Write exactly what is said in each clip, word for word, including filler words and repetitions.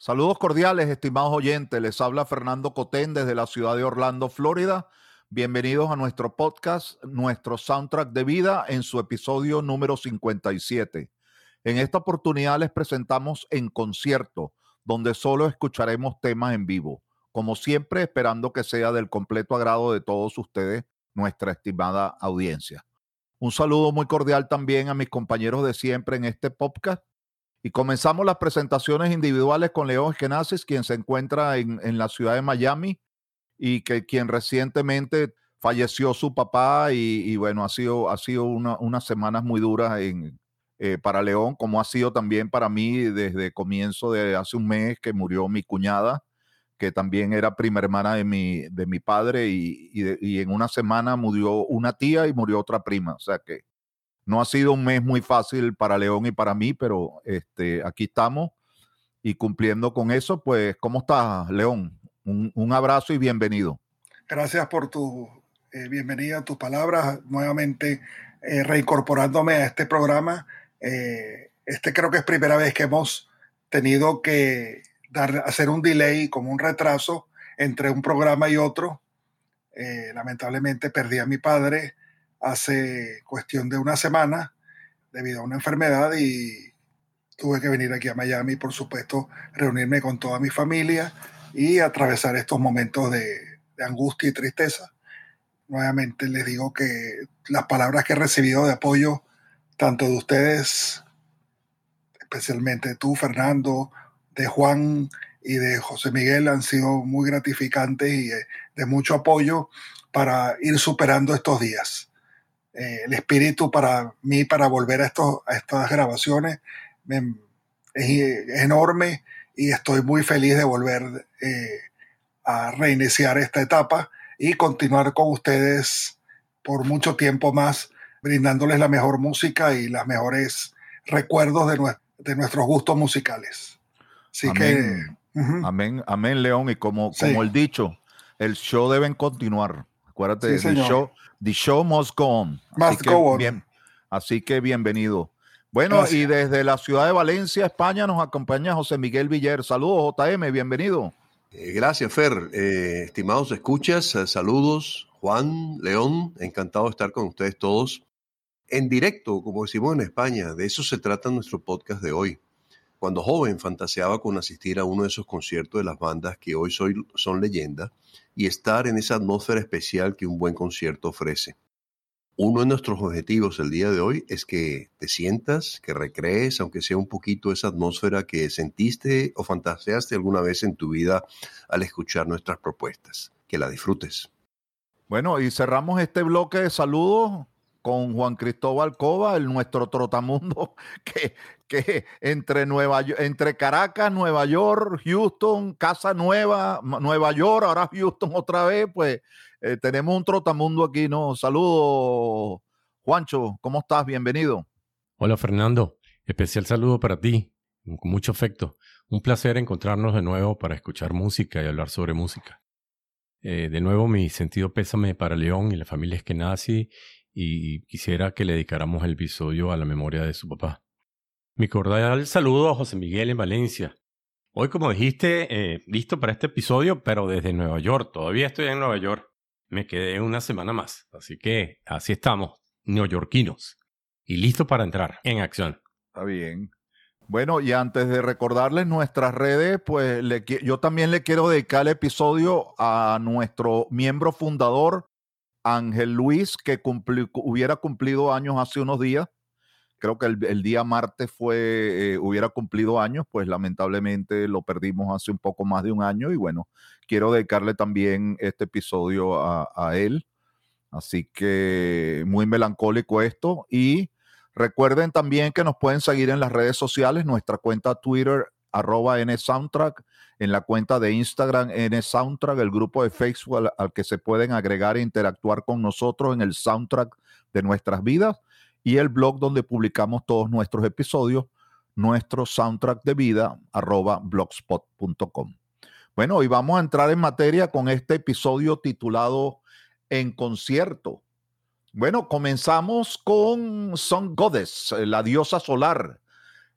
Saludos cordiales, estimados oyentes. Les habla Fernando Cotén desde la ciudad de Orlando, Florida. Bienvenidos a nuestro podcast, nuestro soundtrack de vida, en su episodio número cincuenta y siete. En esta oportunidad les presentamos En Concierto, donde solo escucharemos temas en vivo. Como siempre, esperando que sea del completo agrado de todos ustedes, nuestra estimada audiencia. Un saludo muy cordial también a mis compañeros de siempre en este podcast. Y comenzamos las presentaciones individuales con León Eskenazi, quien se encuentra en, en la ciudad de Miami y que quien recientemente falleció su papá y, y bueno, ha sido, ha sido una, unas semanas muy duras en, eh, para León, como ha sido también para mí desde comienzo de hace un mes que murió mi cuñada, que también era prima hermana de mi, de mi padre y, y, de, y en una semana murió una tía y murió otra prima, o sea que no ha sido un mes muy fácil para León y para mí, pero este, aquí estamos y cumpliendo con eso. Pues, ¿cómo estás, León? Un, un abrazo y bienvenido. Gracias por tu eh, bienvenida, tus palabras. Nuevamente eh, reincorporándome a este programa. Eh, este creo que es primera vez que hemos tenido que dar, hacer un delay, como un retraso entre un programa y otro. Eh, lamentablemente perdí a mi padre hace cuestión de una semana debido a una enfermedad y tuve que venir aquí a Miami, por supuesto, reunirme con toda mi familia y atravesar estos momentos de, de angustia y tristeza. Nuevamente les digo que las palabras que he recibido de apoyo, tanto de ustedes, especialmente tú, Fernando, de Juan y de José Miguel, han sido muy gratificantes y de, de mucho apoyo para ir superando estos días. Eh, el espíritu para mí, para volver a, estos, a estas grabaciones, me, es, es enorme y estoy muy feliz de volver eh, a reiniciar esta etapa y continuar con ustedes por mucho tiempo más, brindándoles la mejor música y los mejores recuerdos de, nue de nuestros gustos musicales. Así amén. que... Uh-huh. Amén, amén, León. Y como, Sí. como el dicho, el show deben continuar. Acuérdate, Sí, the show, the show must go on. Así Must que, go on. bien, así que bienvenido. Bueno, Gracias. Y desde la ciudad de Valencia, España, nos acompaña José Miguel Villar. Saludos, J M, bienvenido. Eh, gracias, Fer. Eh, estimados escuchas, eh, saludos, Juan, León, encantado de estar con ustedes todos. En directo, como decimos en España, de eso se trata nuestro podcast de hoy. Cuando joven fantaseaba con asistir a uno de esos conciertos de las bandas que hoy soy, son leyenda y estar en esa atmósfera especial que un buen concierto ofrece. Uno de nuestros objetivos el día de hoy es que te sientas, que recrees, aunque sea un poquito esa atmósfera que sentiste o fantaseaste alguna vez en tu vida al escuchar nuestras propuestas. Que la disfrutes. Bueno, y cerramos este bloque de saludos con Juan Cristóbal Cova, el nuestro trotamundo, que, que entre, Nueva, entre Caracas, Nueva York, Houston, Casa Nueva, Nueva York, ahora Houston otra vez, pues eh, tenemos un trotamundo aquí, ¿no? Saludos, Juancho, ¿cómo estás? Bienvenido. Hola, Fernando. Especial saludo para ti, con mucho afecto. Un placer encontrarnos de nuevo para escuchar música y hablar sobre música. Eh, de nuevo, mi sentido pésame para León y la familia Eskenazi, y quisiera que le dedicáramos el episodio a la memoria de su papá. Mi cordial saludo a José Miguel en Valencia. Hoy, como dijiste, eh, listo para este episodio, pero desde Nueva York. Todavía estoy en Nueva York. Me quedé una semana más. Así que así estamos, neoyorquinos. Y listo para entrar en acción. Está bien. Bueno, y antes de recordarles nuestras redes, pues le, yo también le quiero dedicar el episodio a nuestro miembro fundador, Ángel Luis, que cumplió, hubiera cumplido años hace unos días. Creo que el, el día martes fue, eh, hubiera cumplido años, pues lamentablemente lo perdimos hace un poco más de un año. Y bueno, quiero dedicarle también este episodio a, a él. Así que muy melancólico esto. Y recuerden también que nos pueden seguir en las redes sociales, nuestra cuenta Twitter, arroba N Soundtrack, en la cuenta de Instagram N Soundtrack, el grupo de Facebook al, al que se pueden agregar e interactuar con nosotros en el soundtrack de nuestras vidas, y el blog donde publicamos todos nuestros episodios, nuestro soundtrack de vida, arroba blogspot punto com. Bueno, y vamos a entrar en materia con este episodio titulado En Concierto. Bueno, comenzamos con Sun Goddess, la diosa solar.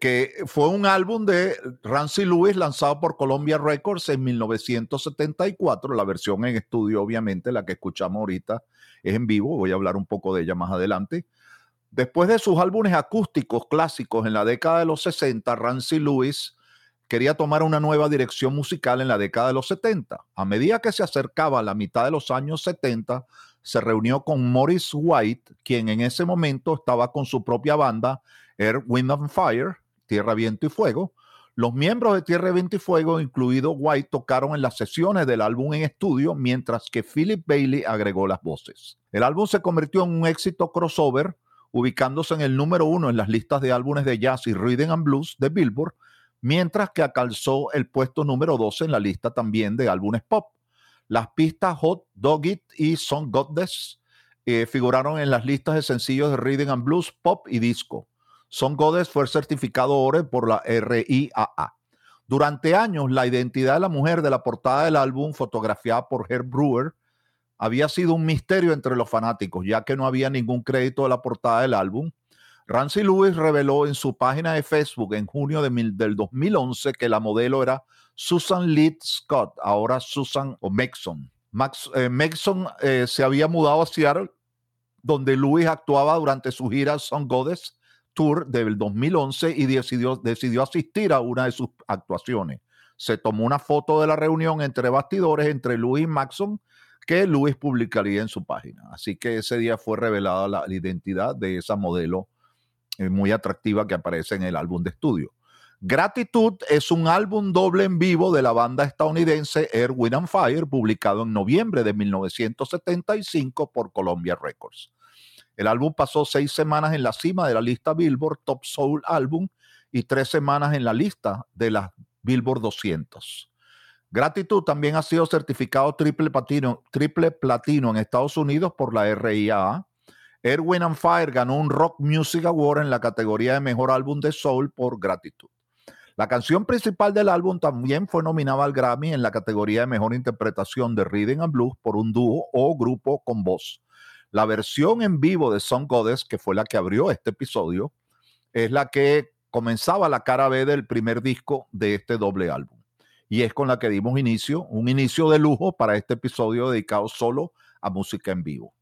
que fue un álbum de Rancy Lewis lanzado por Columbia Records en mil novecientos setenta y cuatro. La versión en estudio, obviamente, la que escuchamos ahorita es en vivo. Voy a hablar un poco de ella más adelante. Después de sus álbumes acústicos clásicos en la década de los sesenta, Rancy Lewis quería tomar una nueva dirección musical en la década de los setenta. A medida que se acercaba a la mitad de los años setenta, se reunió con Maurice White, quien en ese momento estaba con su propia banda, Earth, Wind and Fire, Tierra, Viento y Fuego. Los miembros de Tierra, Viento y Fuego, incluido White, tocaron en las sesiones del álbum en estudio, mientras que Philip Bailey agregó las voces. El álbum se convirtió en un éxito crossover, ubicándose en el número uno en las listas de álbumes de jazz y rhythm and blues de Billboard, mientras que alcanzó el puesto número doce en la lista también de álbumes pop. Las pistas Hot Dog It y Song Goddess eh, figuraron en las listas de sencillos de rhythm and blues, pop y disco. Song Goddess fue certificado oro por la R I A A. Durante años, la identidad de la mujer de la portada del álbum, fotografiada por Herb Brewer, había sido un misterio entre los fanáticos, ya que no había ningún crédito de la portada del álbum. Rancy Lewis reveló en su página de Facebook en junio de mil, del dos mil once que la modelo era Susan Lee Scott, ahora Susan o Megson. Max, eh, Megson eh, se había mudado a Seattle, donde Lewis actuaba durante su gira Song Goddess Tour del dos mil once y decidió, decidió asistir a una de sus actuaciones. Se tomó una foto de la reunión entre bastidores entre Lewis y Megson, que Lewis publicaría en su página. Así que ese día fue revelada la, la identidad de esa modelo eh, muy atractiva que aparece en el álbum de estudio. Gratitud es un álbum doble en vivo de la banda estadounidense Earth, Wind and Fire, publicado en noviembre de mil novecientos setenta y cinco por Columbia Records. El álbum pasó seis semanas en la cima de la lista Billboard Top Soul Album y tres semanas en la lista de la Billboard doscientos. Gratitud también ha sido certificado triple platino, triple platino en Estados Unidos por la R I A A. Earth, Wind and Fire ganó un Rock Music Award en la categoría de Mejor Álbum de Soul por Gratitud. La canción principal del álbum también fue nominada al Grammy en la categoría de Mejor Interpretación de Rhythm and Blues por un dúo o grupo con voz. La versión en vivo de Song Goddess, que fue la que abrió este episodio, es la que comenzaba la cara B del primer disco de este doble álbum. Y es con la que dimos inicio, un inicio de lujo para este episodio dedicado solo a música en vivo.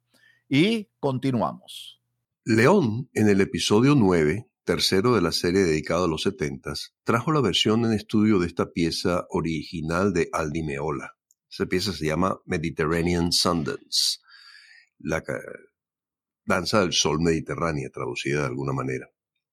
Y continuamos. León, en el episodio nueve, tercero de la serie dedicado a los setentas, trajo la versión en estudio de esta pieza original de Al Di Meola. Esa pieza se llama Mediterranean Sundance, la danza del sol mediterránea, traducida de alguna manera.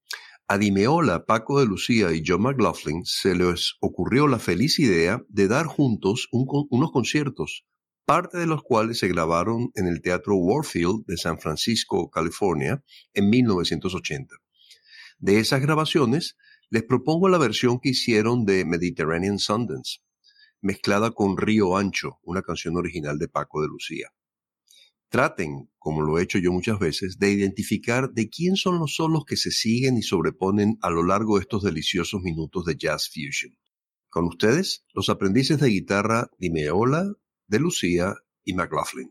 A Di Meola, Paco de Lucía y John McLaughlin se les ocurrió la feliz idea de dar juntos un, unos conciertos, parte de los cuales se grabaron en el Teatro Warfield de San Francisco, California, en mil novecientos ochenta. De esas grabaciones, les propongo la versión que hicieron de Mediterranean Sundance, mezclada con Río Ancho, una canción original de Paco de Lucía. Traten, como lo he hecho yo muchas veces, de identificar de quién son los solos que se siguen y sobreponen a lo largo de estos deliciosos minutos de jazz fusion. Con ustedes, los aprendices de guitarra Di Meola, de Lucía y McLaughlin.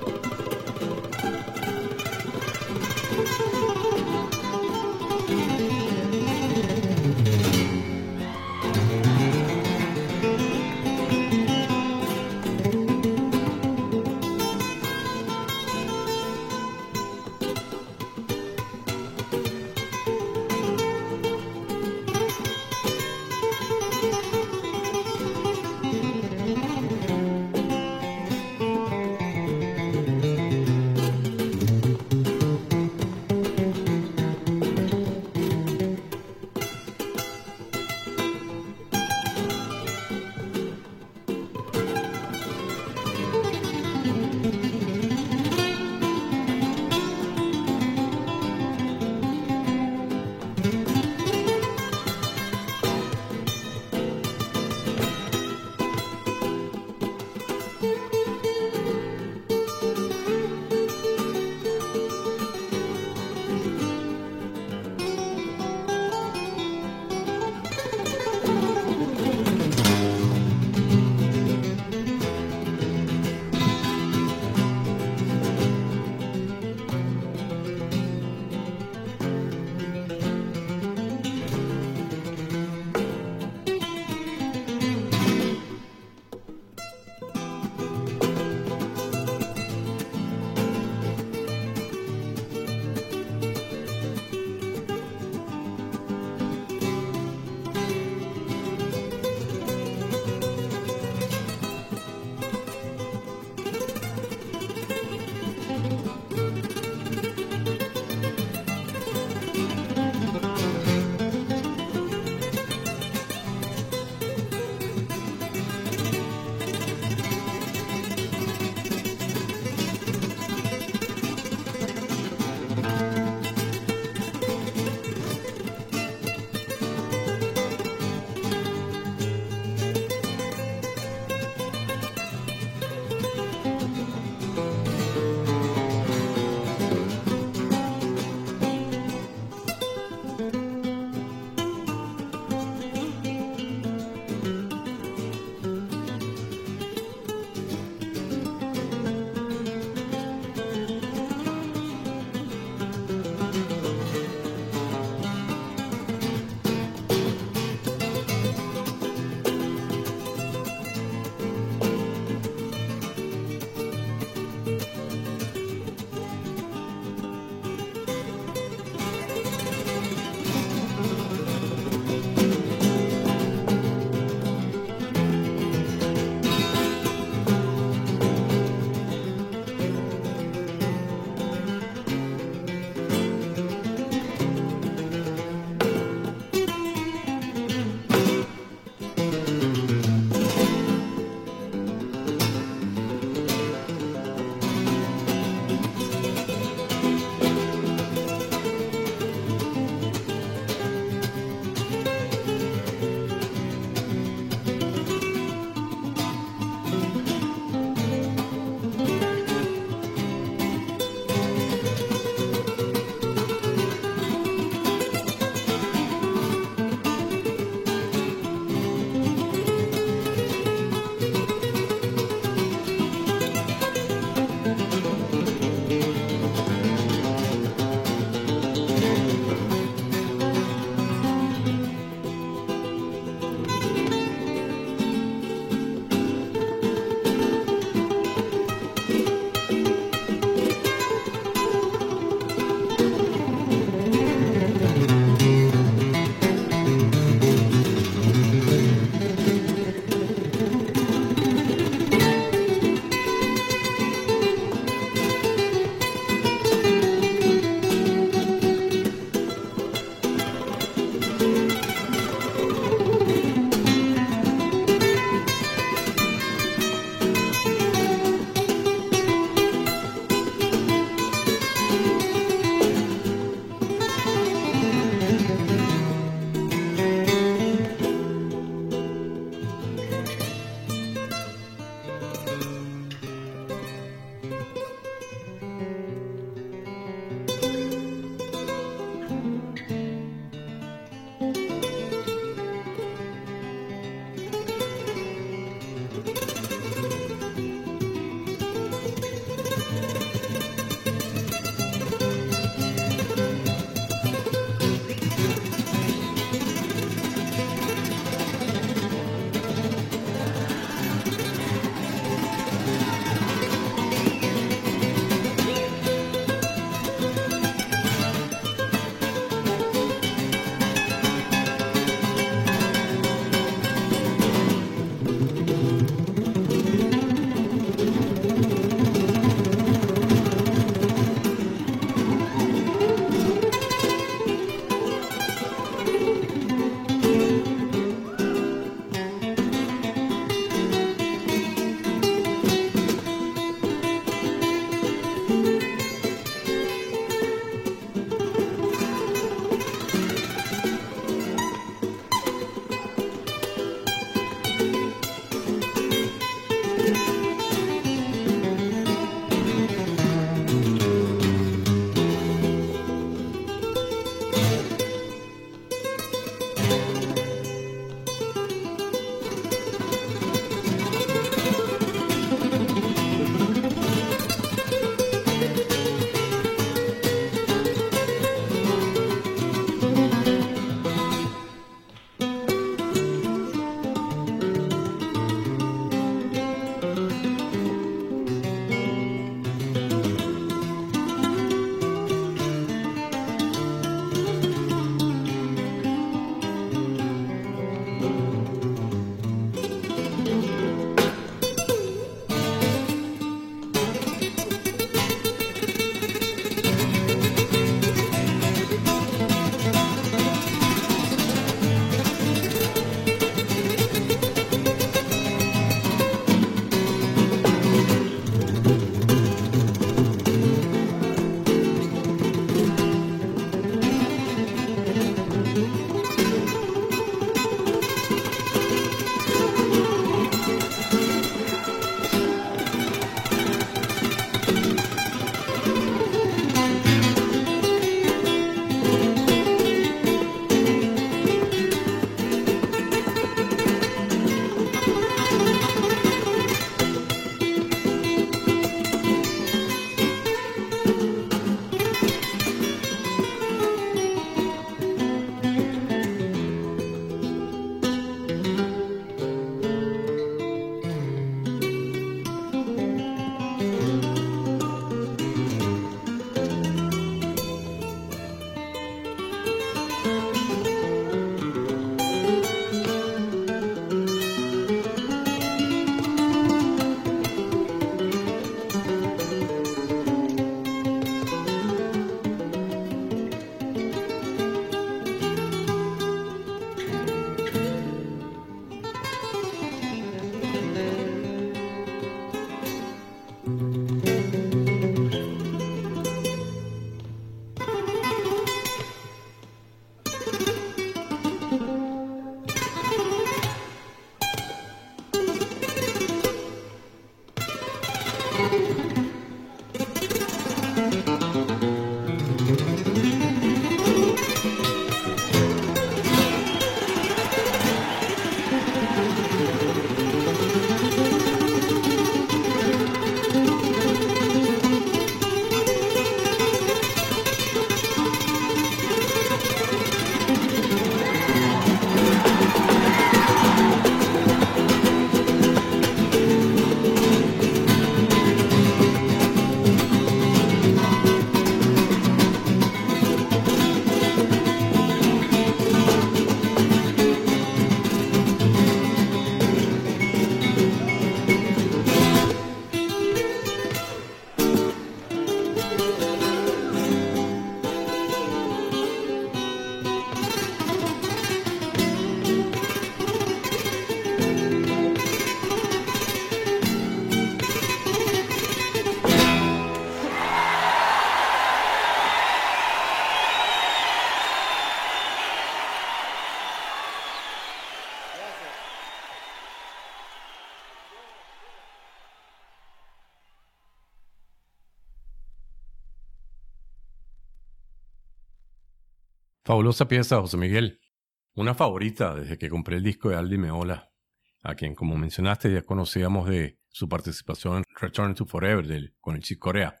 Fabulosa pieza, José Miguel. Una favorita desde que compré el disco de Aldi Meola, a quien, como mencionaste, ya conocíamos de su participación en Return to Forever del, con el Chick Corea.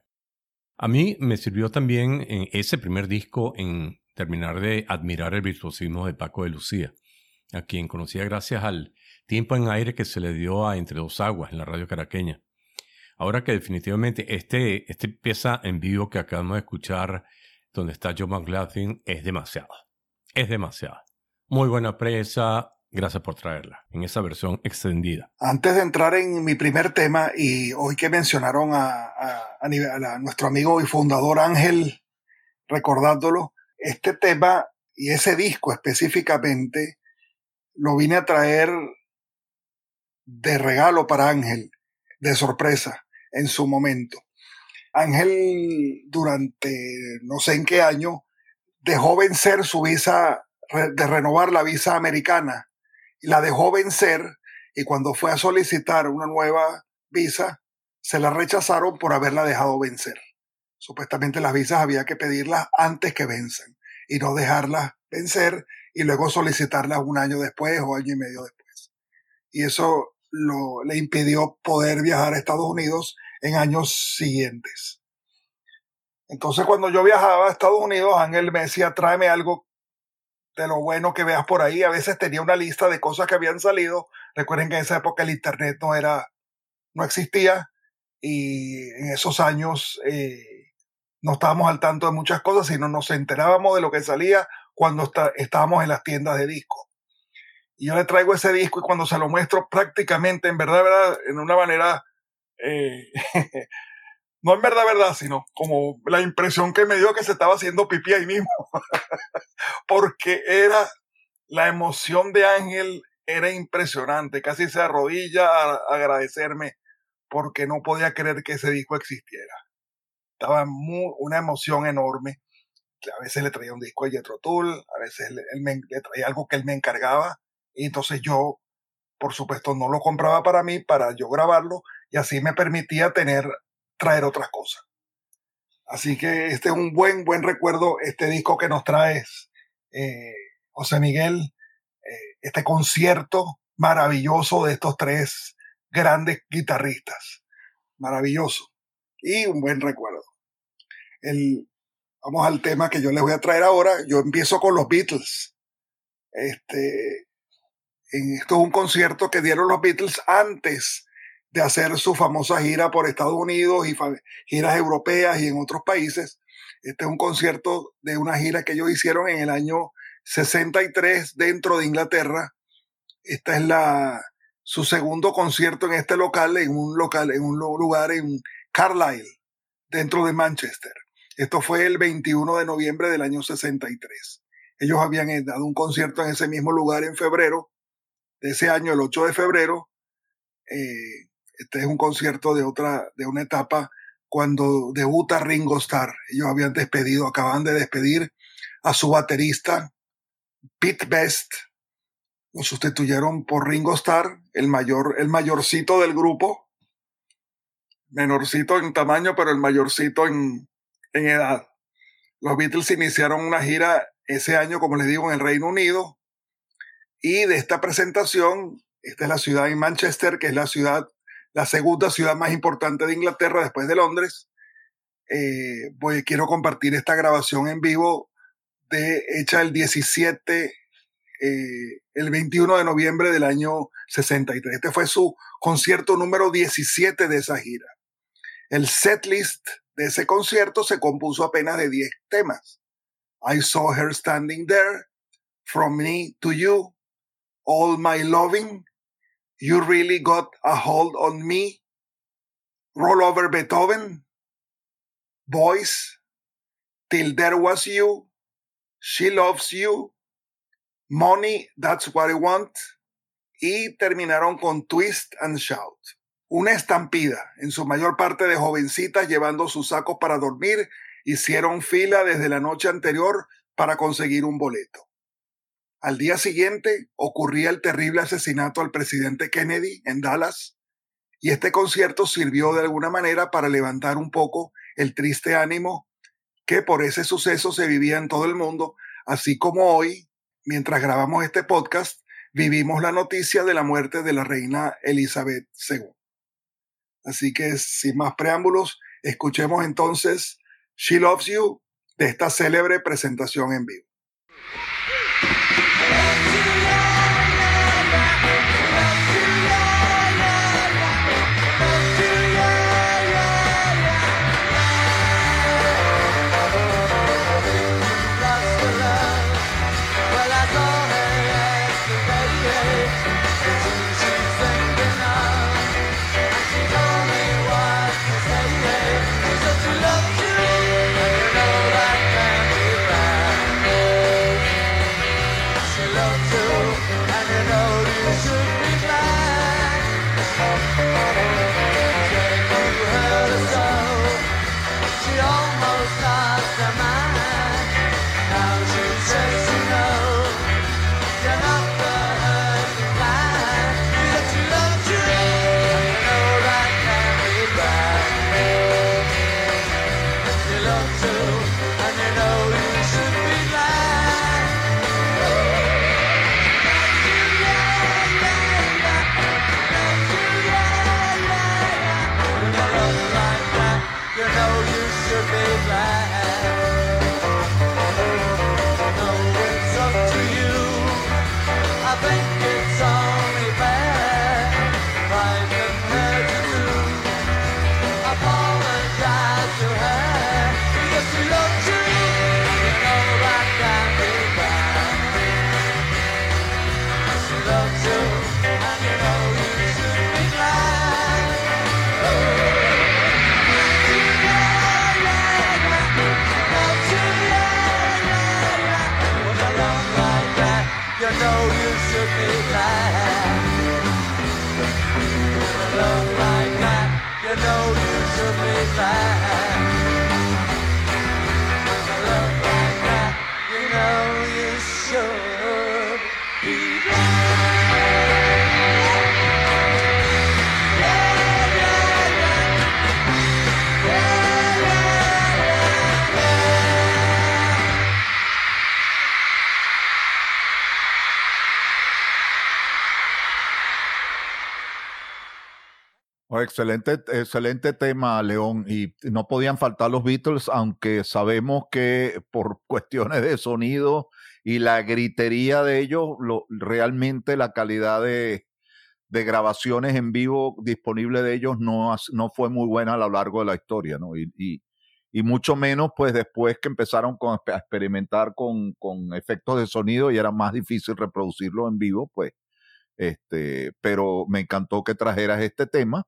A mí me sirvió también en ese primer disco en terminar de admirar el virtuosismo de Paco de Lucía, a quien conocía gracias al tiempo en aire que se le dio a Entre Dos Aguas en la radio caraqueña. Ahora que definitivamente este, este pieza en vivo que acabamos de escuchar, donde está Joe McLaughlin, es demasiado. Es demasiado. Muy buena presa. Gracias por traerla en esa versión extendida. Antes de entrar en mi primer tema, y hoy que mencionaron a, a, a, nivel, a nuestro amigo y fundador Ángel, recordándolo, este tema y ese disco específicamente lo vine a traer de regalo para Ángel, de sorpresa, en su momento. Ángel, durante no sé en qué año, dejó vencer su visa, de renovar la visa americana, y la dejó vencer, y cuando fue a solicitar una nueva visa, se la rechazaron por haberla dejado vencer. Supuestamente las visas había que pedirlas antes que venzan, y no dejarlas vencer, y luego solicitarlas un año después o año y medio después. Y eso lo, le impidió poder viajar a Estados Unidos en años siguientes. Entonces, cuando yo viajaba a Estados Unidos, Ángel me decía, tráeme algo de lo bueno que veas por ahí. A veces tenía una lista de cosas que habían salido. Recuerden que en esa época el internet no era, no existía, y en esos años eh, no estábamos al tanto de muchas cosas, sino nos enterábamos de lo que salía cuando está, estábamos en las tiendas de disco. Y yo le traigo ese disco, y cuando se lo muestro, prácticamente, en verdad, verdad, en una manera Eh, no en verdad, verdad, sino como la impresión que me dio que se estaba haciendo pipí ahí mismo. Porque era, la emoción de Ángel era impresionante. Casi se arrodilla a, a agradecerme porque no podía creer que ese disco existiera. Estaba muy, una emoción enorme. A veces le traía un disco a Jethro Tull, a veces le, él me, le traía algo que él me encargaba, y entonces yo, por supuesto, no lo compraba para mí, para yo grabarlo, y así me permitía tener, traer otras cosas. Así que este es un buen, buen recuerdo, este disco que nos traes, eh, José Miguel, eh, este concierto maravilloso de estos tres grandes guitarristas. Maravilloso. Y un buen recuerdo. El, vamos al tema que yo les voy a traer ahora. Yo empiezo con los Beatles. Este, esto es un concierto que dieron los Beatles antes de hacer su famosa gira por Estados Unidos y giras europeas y en otros países. Este es un concierto de una gira que ellos hicieron en el año sesenta y tres dentro de Inglaterra. Esta es la, su segundo concierto en este local, en un local, en un lugar en Carlisle, dentro de Manchester. Esto fue el veintiuno de noviembre del año sesenta y tres. Ellos habían dado un concierto en ese mismo lugar en febrero de ese año, el ocho de febrero. Eh, Este es un concierto de otra, de una etapa cuando debuta Ringo Starr. Ellos habían despedido, acaban de despedir a su baterista, Pete Best. Lo sustituyeron por Ringo Starr, el mayor, el mayorcito del grupo. menorcito en tamaño, pero el mayorcito en, en edad. Los Beatles iniciaron una gira ese año, como les digo, en el Reino Unido, y de esta presentación, esta es la ciudad en Manchester, que es la ciudad, la segunda ciudad más importante de Inglaterra después de Londres. Eh, pues quiero compartir esta grabación en vivo de, hecha el diecisiete, eh, el veintiuno de noviembre del año sesenta y tres. Este fue su concierto número diecisiete de esa gira. El setlist de ese concierto se compuso apenas de diez temas. I Saw Her Standing There, From Me to You, All My Loving, You Really Got a Hold on Me, Roll Over Beethoven, Boys, Till There Was You, She Loves You, Money, That's What I Want, y terminaron con Twist and Shout. Una estampida, en su mayor parte de jovencitas llevando sus sacos para dormir, hicieron fila desde la noche anterior para conseguir un boleto. Al día siguiente ocurría el terrible asesinato al presidente Kennedy en Dallas, y este concierto sirvió de alguna manera para levantar un poco el triste ánimo que por ese suceso se vivía en todo el mundo, así como hoy, mientras grabamos este podcast, vivimos la noticia de la muerte de la reina Elizabeth segunda. Así que sin más preámbulos, escuchemos entonces She Loves You de esta célebre presentación en vivo. Excelente, excelente tema, León, y no podían faltar los Beatles, aunque sabemos que por cuestiones de sonido y la gritería de ellos, lo, realmente la calidad de, de grabaciones en vivo disponible de ellos no, no fue muy buena a lo largo de la historia, ¿no? Y, y, y mucho menos pues después que empezaron con, a experimentar con, con efectos de sonido y era más difícil reproducirlo en vivo, pues, este, pero me encantó que trajeras este tema.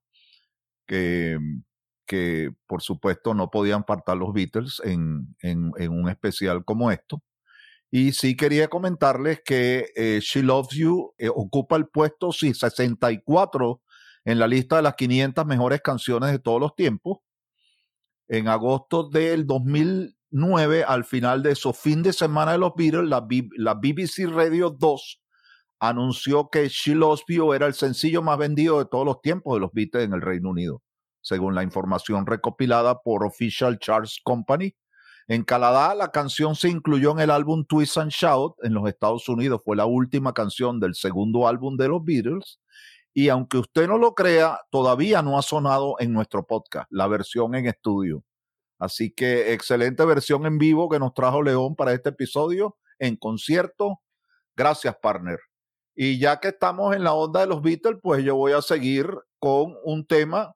Que, que por supuesto no podían faltar los Beatles en, en, en un especial como esto. Y sí quería comentarles que eh, She Loves You eh, ocupa el puesto sí, sesenta y cuatro en la lista de las quinientas mejores canciones de todos los tiempos. En agosto del dos mil nueve, al final de su fin de semana de los Beatles, la, B- la B B C Radio dos anunció que She Loves You era el sencillo más vendido de todos los tiempos de los Beatles en el Reino Unido. según la información recopilada por Official Charts Company. En Canadá, la canción se incluyó en el álbum Twist and Shout. En los Estados Unidos fue la última canción del segundo álbum de los Beatles. Y aunque usted no lo crea, todavía no ha sonado en nuestro podcast, la versión en estudio. Así que excelente versión en vivo que nos trajo León para este episodio en concierto. Gracias, partner. Y ya que estamos en la onda de los Beatles, pues yo voy a seguir con un tema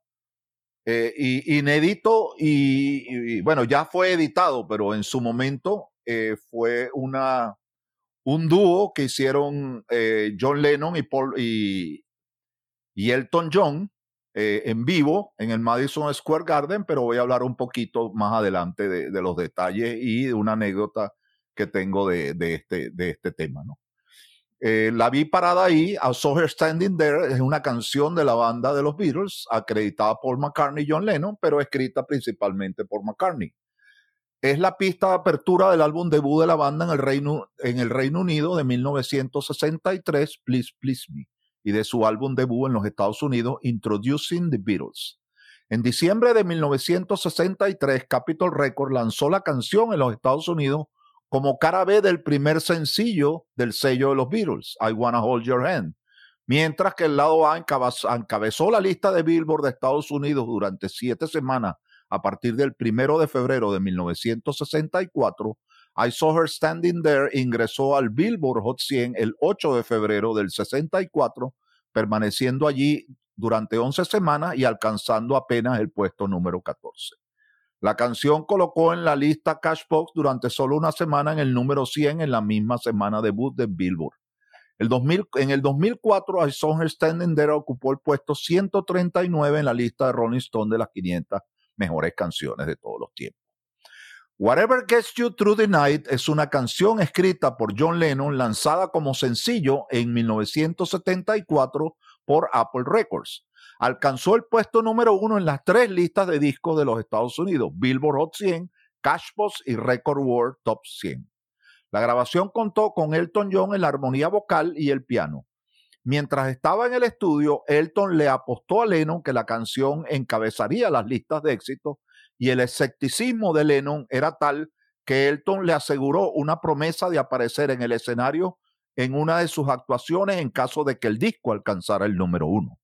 Eh, y, inédito y, y bueno, ya fue editado, pero en su momento eh, fue una, un dúo que hicieron eh, John Lennon y, Paul, y, y Elton John eh, en vivo en el Madison Square Garden, pero voy a hablar un poquito más adelante de, de los detalles y de una anécdota que tengo de, de, este, de este tema, ¿no? Eh, la vi parada ahí, I Saw Her Standing There, es una canción de la banda de los Beatles, acreditada por McCartney y John Lennon, pero escrita principalmente por McCartney. Es la pista de apertura del álbum debut de la banda en el Reino, en el Reino Unido de mil novecientos sesenta y tres, Please Please Me, y de su álbum debut en los Estados Unidos, Introducing the Beatles. En diciembre de mil novecientos sesenta y tres, Capitol Records lanzó la canción en los Estados Unidos como cara B del primer sencillo del sello de los Beatles, I Wanna Hold Your Hand, mientras que el lado A encabezó la lista de Billboard de Estados Unidos durante siete semanas a partir del primero de febrero de mil novecientos sesenta y cuatro. I Saw Her Standing There ingresó al Billboard Hot cien el ocho de febrero del sesenta y cuatro, permaneciendo allí durante once semanas y alcanzando apenas el puesto número catorce. La canción colocó en la lista Cashbox durante solo una semana en el número cien en la misma semana debut de Billboard. El dos mil, en el dos mil cuatro, I Saw Her Standing There ocupó el puesto ciento treinta y nueve en la lista de Rolling Stone de las quinientas mejores canciones de todos los tiempos. Whatever Gets You Through the Night es una canción escrita por John Lennon, lanzada como sencillo en mil novecientos setenta y cuatro por Apple Records. Alcanzó el puesto número uno en las tres listas de discos de los Estados Unidos, Billboard Hot cien, Cashbox y Record World Top cien. La grabación contó con Elton John en la armonía vocal y el piano. Mientras estaba en el estudio, Elton le apostó a Lennon que la canción encabezaría las listas de éxito y el escepticismo de Lennon era tal que Elton le aseguró una promesa de aparecer en el escenario en una de sus actuaciones en caso de que el disco alcanzara el número uno.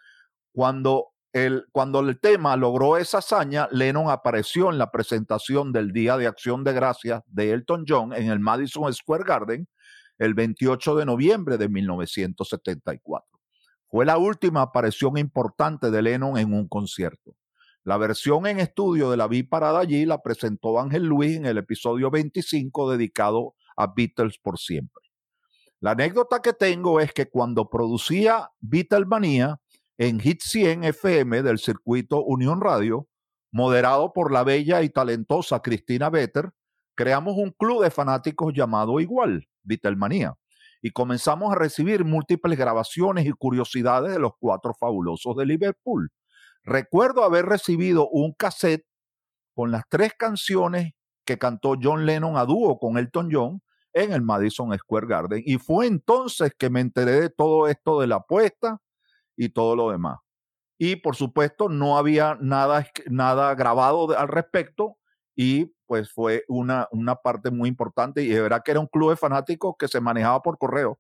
Cuando el, cuando el tema logró esa hazaña, Lennon apareció en la presentación del Día de Acción de Gracias de Elton John en el Madison Square Garden el veintiocho de noviembre de mil novecientos setenta y cuatro. Fue la última aparición importante de Lennon en un concierto. La versión en estudio de La Vi Parada Allí la presentó Ángel Luis en el episodio veinticinco dedicado a Beatles por siempre. La anécdota que tengo es que cuando producía Beatlemania en Hit cien F M del circuito Unión Radio, moderado por la bella y talentosa Cristina Vetter, creamos un club de fanáticos llamado igual, Beatlemania, y comenzamos a recibir múltiples grabaciones y curiosidades de los Cuatro Fabulosos de Liverpool. Recuerdo haber recibido un cassette con las tres canciones que cantó John Lennon a dúo con Elton John en el Madison Square Garden, y fue entonces que me enteré de todo esto de la apuesta y todo lo demás. Y por supuesto no había nada, nada grabado de, al respecto, y pues fue una, una parte muy importante, y de verdad que era un club de fanáticos que se manejaba por correo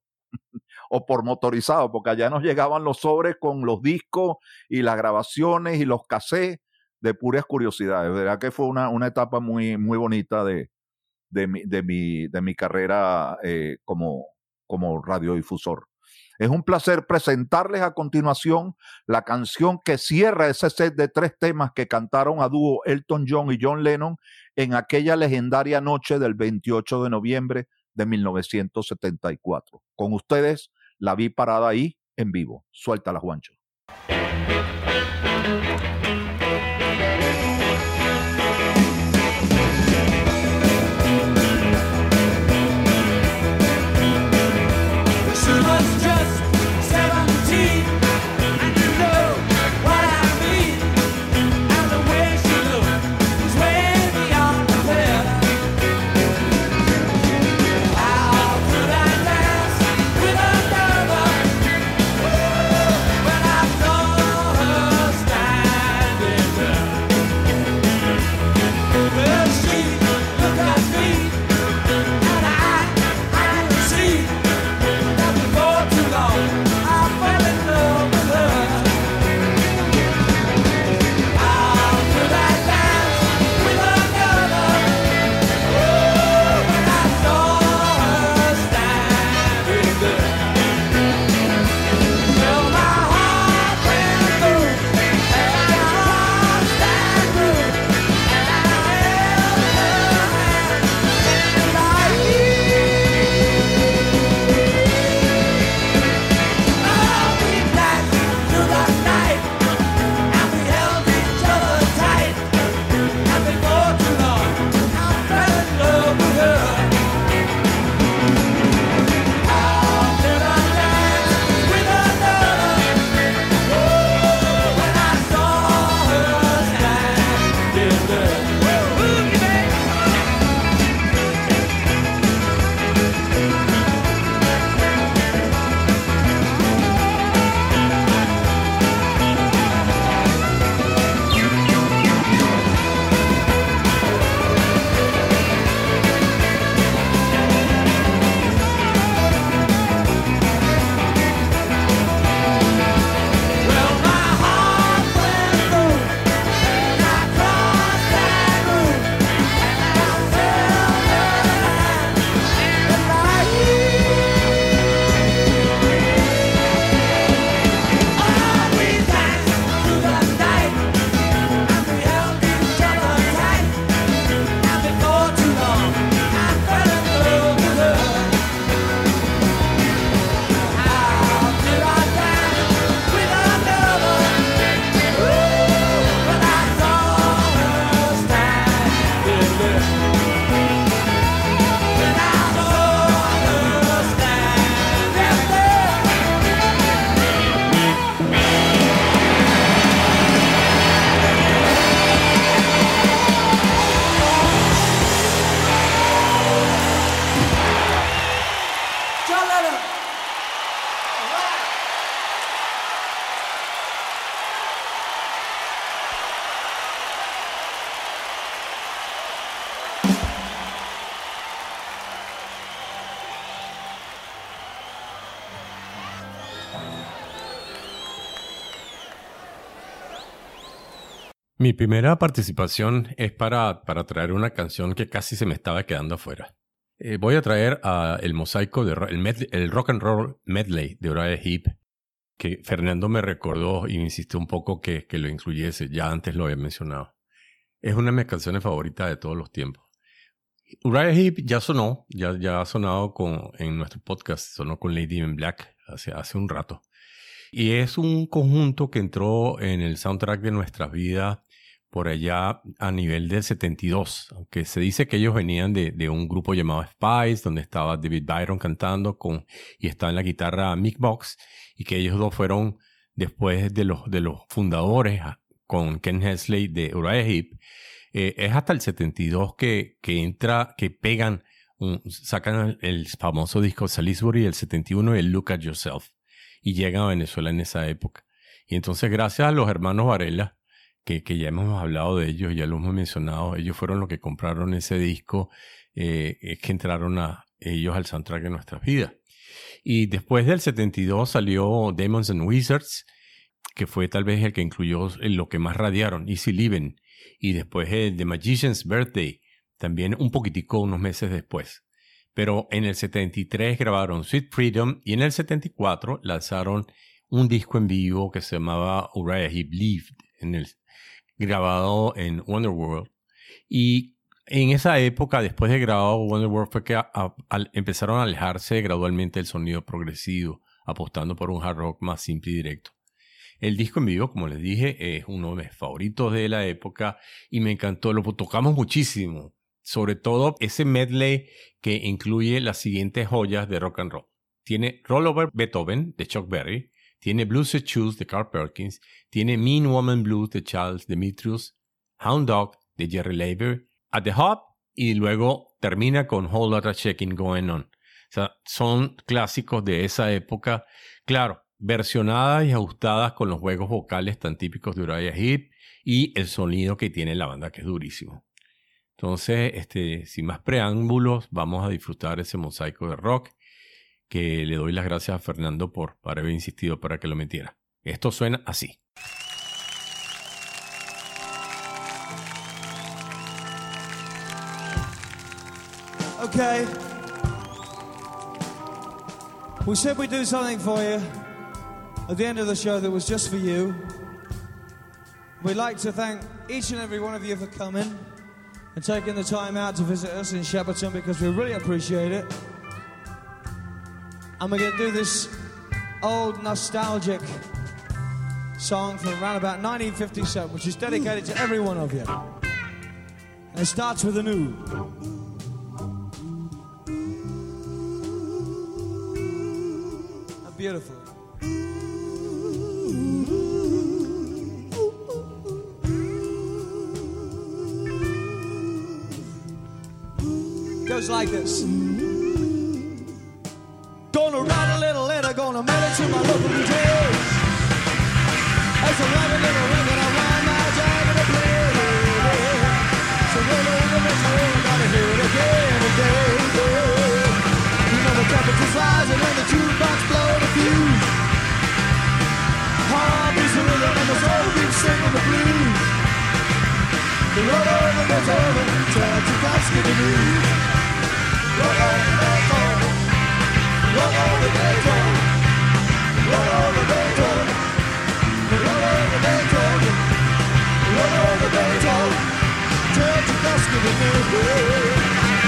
o por motorizado, porque allá nos llegaban los sobres con los discos y las grabaciones y los cassettes de puras curiosidades. De verdad que fue una, una etapa muy, muy bonita de, de, mi, de, mi, de mi carrera eh, como, como radiodifusor. Es un placer presentarles a continuación la canción que cierra ese set de tres temas que cantaron a dúo Elton John y John Lennon en aquella legendaria noche del veintiocho de noviembre de mil novecientos setenta y cuatro. Con ustedes, La Vi Parada Ahí en vivo. Suéltala, Juancho. When I saw her Mi primera participación es para, para traer una canción que casi se me estaba quedando afuera. Eh, voy a traer a el mosaico, de, el, medley, el rock and roll medley de Uriah Heep, que Fernando me recordó y me insistió un poco que, que lo incluyese. Ya antes lo había mencionado. Es una de mis canciones favoritas de todos los tiempos. Uriah Heep ya sonó, ya, ya ha sonado con, en nuestro podcast, sonó con Lady in Black hace, hace un rato. Y es un conjunto que entró en el soundtrack de nuestras vidas por allá a nivel del setenta y dos, aunque se dice que ellos venían de, de un grupo llamado Spice, donde estaba David Byron cantando con, y estaba en la guitarra Mick Box, y que ellos dos fueron después de los, de los fundadores con Ken Hensley de Uriah Heep. Eh, es hasta el setenta y dos que, que entra, que pegan, un, sacan el, el famoso disco Salisbury del setenta y uno y el Look at Yourself, y llegan a Venezuela en esa época. Y entonces gracias a los hermanos Varela, Que, que ya hemos hablado de ellos, ya lo hemos mencionado, ellos fueron los que compraron ese disco, eh, es que entraron a ellos al soundtrack de nuestras vidas. Y después del setenta y dos salió Demons and Wizards, que fue tal vez el que incluyó lo que más radiaron, Easy Living, y después el The Magician's Birthday, también un poquitico unos meses después. Pero en el setenta y tres grabaron Sweet Freedom y en el setenta y cuatro lanzaron un disco en vivo que se llamaba Uriah Heep Lived, en el grabado en Wonderworld. Y en esa época, después de grabado Wonderworld, fue que a, a, a, empezaron a alejarse gradualmente del sonido progresivo, apostando por un hard rock más simple y directo. El disco en vivo, como les dije, es uno de mis favoritos de la época y me encantó, lo tocamos muchísimo. Sobre todo ese medley que incluye las siguientes joyas de rock and roll. Tiene Roll Over Beethoven de Chuck Berry, tiene Blues and Shoes de Carl Perkins, tiene Mean Woman Blues de Charles Demetrius, Hound Dog de Jerry Leiber, At the Hop y luego termina con Whole Lotta Checking Going On. O sea, son clásicos de esa época, claro, versionadas y ajustadas con los juegos vocales tan típicos de Uriah Heep y el sonido que tiene la banda, que es durísimo. Entonces, este, sin más preámbulos, vamos a disfrutar ese mosaico de rock, que le doy las gracias a Fernando por, por haber insistido para que lo metiera. Esto suena así. Okay. We said we'd do something for you at the end of the show that was just for you. We'd like to thank each and every one of you for coming and taking the time out to visit us in Shepperton, because we really appreciate it. And we're going to do this old nostalgic song from around about nineteen fifty-seven, which is dedicated to every one of you. And it starts with a new. Beautiful. Goes like this. Gonna write a little letter, gonna mail it to my local details. As I write a little record, I wind my job in a play. So roll over the trail, gotta hear it again and again. You know the temperature's rising and the jukebox blows the fuse. Heart beats the rhythm and the soul keeps singing the blues. The roll over the over, try to catch the blues. Roll over the over, roll over the over, roll over the over, roll over the over, roll over the over, try to catch the blues.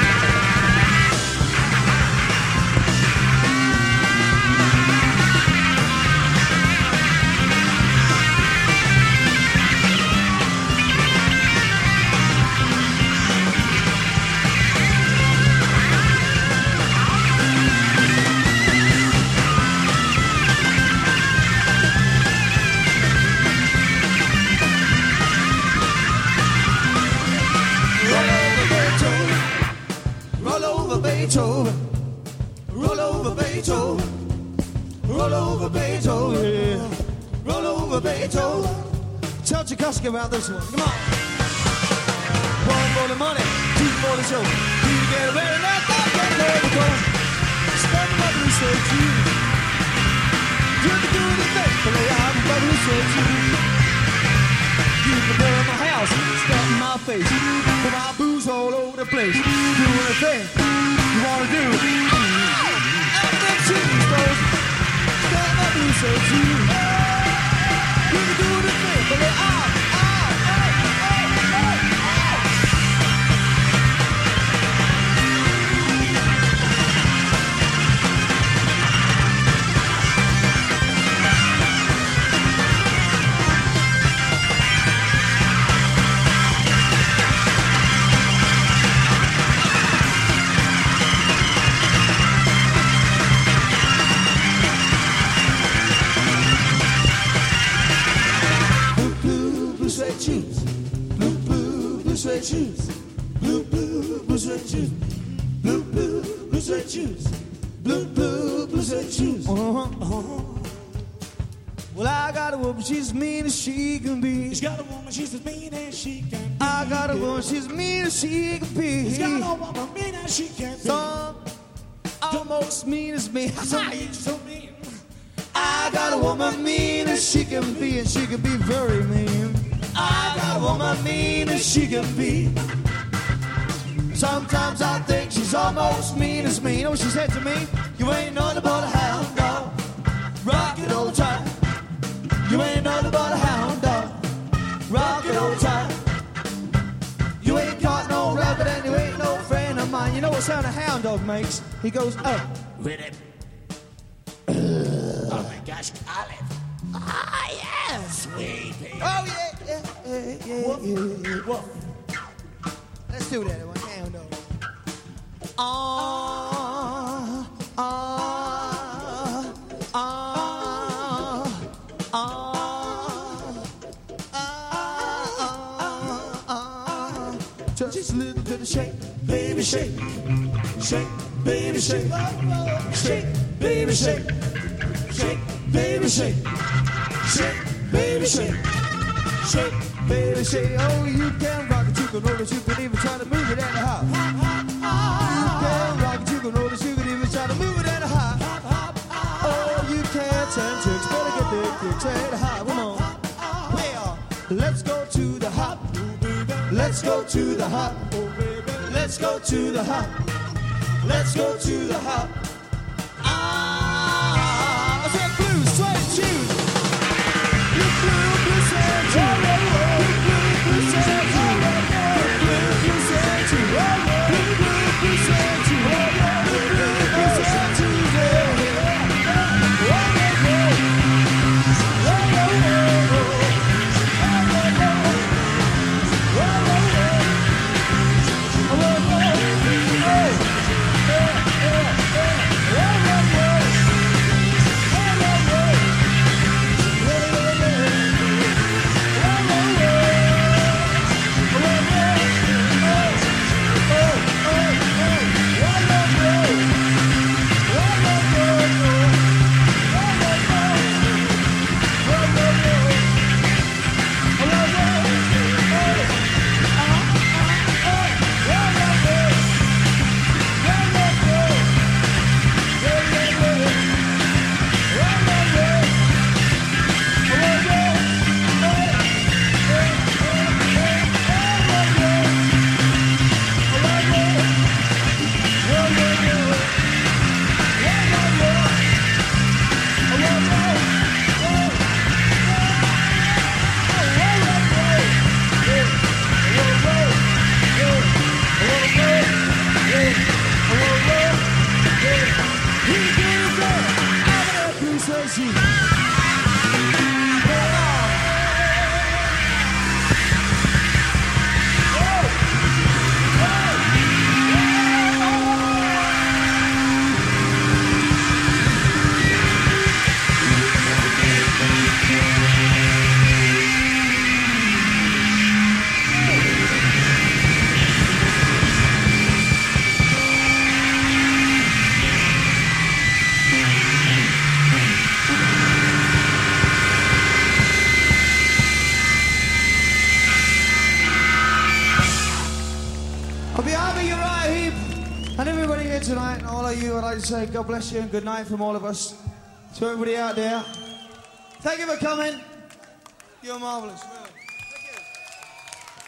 Beethoven, roll over Beethoven, roll over Beethoven, yeah. Roll over Beethoven. Tell Tchaikovsky about this one. Come on. One for the money, two for the show. You get a better than that, get there to go. Step up and say you. You can do anything, but I am but who said you. You can burn my hair. cars stuck in my face. Put my booze all over the place. Do anything you wanna do. And them chickens goes, stuck my booze so too. You can do anything, but they are. Shoes, blue, blue, blue suede shoes, blue, blue, blue suede shoes, blue, blue, blue suede shoes, blue, blue, blue suede shoes. Uh-huh, uh-huh. Well, I got a woman, she's as mean as she can be. She's got a woman, she's as mean as she can be. I got a woman, she's as mean as she can be. She's got a woman, mean as she can be. Some almost mean as me. So mean, so mean. I got a woman mean as she can be, and she can be very mean. I got a woman mean as she can be. Sometimes I think she's almost mean as me. You know what she said to me? You ain't nothing but a hound dog. Rock it all the time. You ain't nothing but a hound dog. Rock it all the time. You ain't caught no rabbit and you ain't no friend of mine. You know what sound a hound dog makes? He goes, oh. With it. Oh my gosh, Olive. Ah, yeah, sweetie. Oh, yeah, yeah, yeah, yeah, yeah, yeah. Woof. Let's do that one. Hound dog. Ah, ah, ah, ah, ah, ah. Just a little bit of shake, baby, shake. Shake, baby, shake. Shake, baby, shake. Shake, baby, shake. Shake, baby, shake. Shake, baby, shake. Oh, you can rock it, you can roll it, you can even try to move it at a hop. You can rock it, you can roll it, you can even try to move it at a hop. Oh, you can turn tricks, better get big kicks at a hop. Come on. Well, let's go to the hop. Let's go to the hop. Let's go to the hop. Let's go to the hop. Ah, I said blue suede shoes. Blue, blue, blue suede shoes. Blue, blue, blue suede shoes. Blue, blue suede shoes. Blue, blue, blue suede shoes. Blue, blue, blue suede shoes. Tonight, and all of you, I'd like to say God bless you and good night from all of us to everybody out there. Thank you for coming. You're marvelous. Thank you.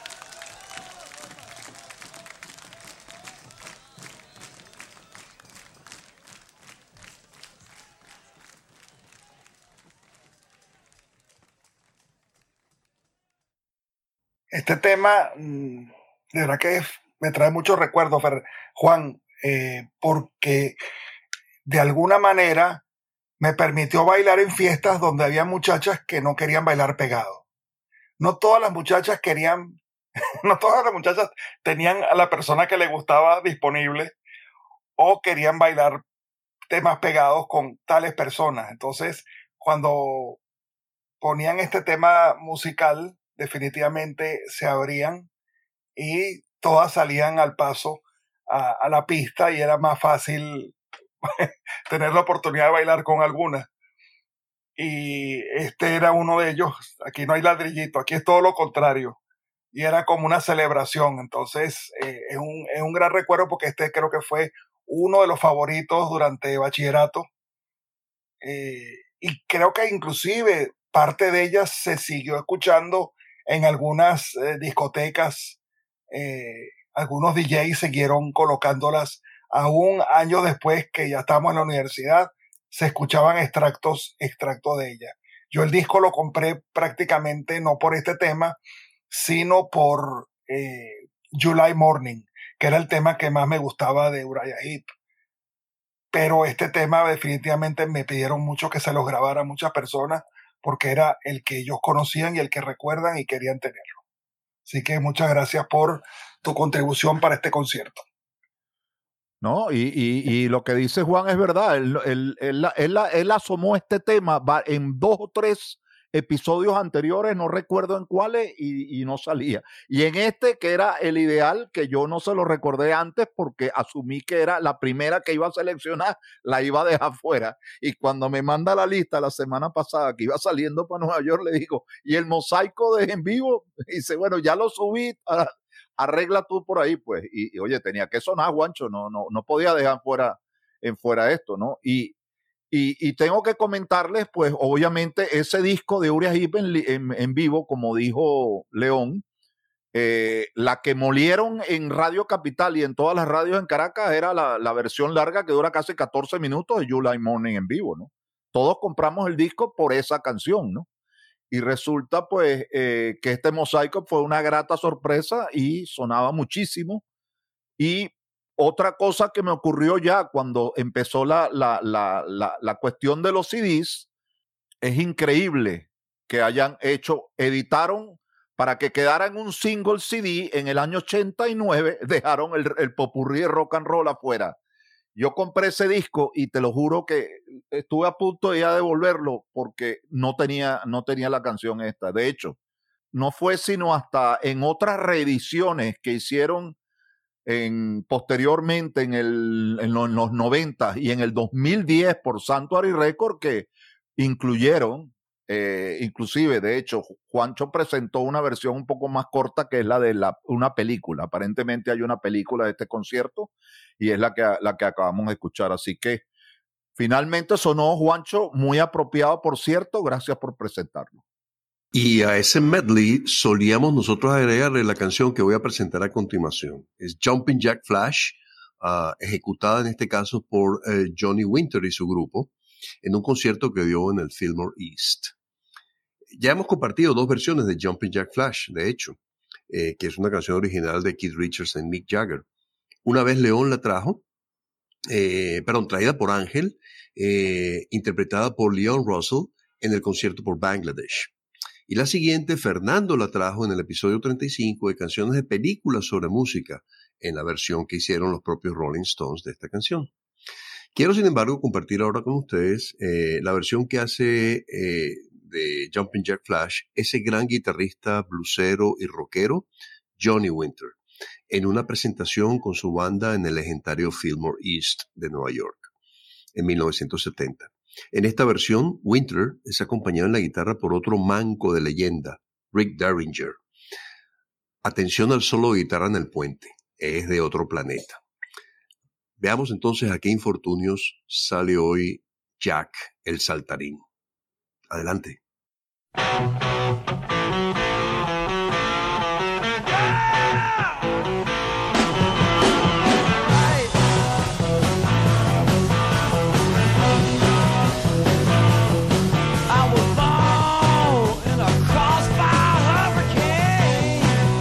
Este tema, de verdad que me trae muchos recuerdos, Juan, eh, porque de alguna manera me permitió bailar en fiestas donde había muchachas que no querían bailar pegado. No todas las muchachas querían, no todas las muchachas tenían a la persona que les gustaba disponible o querían bailar temas pegados con tales personas. Entonces, cuando ponían este tema musical, definitivamente se abrían y todas salían al paso a, a la pista y era más fácil tener la oportunidad de bailar con algunas. Y este era uno de ellos. Aquí no hay ladrillito, aquí es todo lo contrario. Y era como una celebración. Entonces, eh, es, un, es un gran recuerdo porque este creo que fue uno de los favoritos durante bachillerato. Eh, y creo que inclusive parte de ellas se siguió escuchando en algunas eh, discotecas. Eh, algunos D Js siguieron colocándolas aún años después que ya estábamos en la universidad, se escuchaban extractos, extractos de ella. Yo el disco lo compré prácticamente no por este tema, sino por eh, July Morning, que era el tema que más me gustaba de Uriah Heep. Pero este tema definitivamente me pidieron mucho que se los grabara a muchas personas porque era el que ellos conocían y el que recuerdan y querían tenerlo. Así que muchas gracias por tu contribución para este concierto. No, y, y, y lo que dice Juan es verdad. Él, él, él, él, él asomó este tema en dos o tres episodios anteriores, no recuerdo en cuáles, y, y no salía. Y en este, que era el ideal, que yo no se lo recordé antes porque asumí que era la primera que iba a seleccionar, la iba a dejar fuera. Y cuando me manda la lista la semana pasada que iba saliendo para Nueva York, le digo, ¿y el mosaico de en vivo? Y dice, bueno, ya lo subí, para, arregla tú por ahí, pues. Y, y oye, tenía que sonar, Juancho, no, no, no podía dejar fuera, en fuera esto, ¿no? Y Y, y tengo que comentarles, pues, obviamente, ese disco de Uriah Heep en, en, en vivo, como dijo León, eh, la que molieron en Radio Capital y en todas las radios en Caracas era la, la versión larga que dura casi catorce minutos de July Morning en vivo, ¿no? Todos compramos el disco por esa canción, ¿no? Y resulta, pues, eh, que este mosaico fue una grata sorpresa y sonaba muchísimo. Y otra cosa que me ocurrió ya cuando empezó la, la, la, la, la cuestión de los C Ds, es increíble que hayan hecho, editaron para que quedara en un single C D en el año ochenta y nueve, dejaron el, el popurrí de rock and roll afuera. Yo compré ese disco y te lo juro que estuve a punto de ya devolverlo porque no tenía, no tenía la canción esta. De hecho, no fue sino hasta en otras reediciones que hicieron En, posteriormente en, el, en, lo, en los noventa y en el dos mil diez por Sanctuary Records que incluyeron, eh, inclusive de hecho Juancho presentó una versión un poco más corta que es la de la, una película. Aparentemente hay una película de este concierto y es la que, la que acabamos de escuchar, así que finalmente sonó, Juancho, muy apropiado, por cierto. Gracias por presentarlo. Y a ese medley solíamos nosotros agregarle la canción que voy a presentar a continuación. Es Jumping Jack Flash, uh, ejecutada en este caso por uh, Johnny Winter y su grupo, en un concierto que dio en el Fillmore East. Ya hemos compartido dos versiones de Jumping Jack Flash, de hecho, eh, que es una canción original de Keith Richards y Mick Jagger. Una vez León la trajo, eh, perdón, traída por Ángel, eh, interpretada por Leon Russell en el concierto por Bangladesh. Y la siguiente, Fernando la trajo en el episodio treinta y cinco de Canciones de Películas sobre Música, en la versión que hicieron los propios Rolling Stones de esta canción. Quiero, sin embargo, compartir ahora con ustedes eh, la versión que hace eh, de Jumping Jack Flash ese gran guitarrista, bluesero y rockero, Johnny Winter, en una presentación con su banda en el legendario Fillmore East de Nueva York, en mil novecientos setenta. En esta versión, Winter es acompañado en la guitarra por otro manco de leyenda, Rick Derringer. Atención al solo de guitarra en el puente, es de otro planeta. Veamos entonces a qué infortunios sale hoy Jack el saltarín. Adelante. I was born in a crossfire hurricane.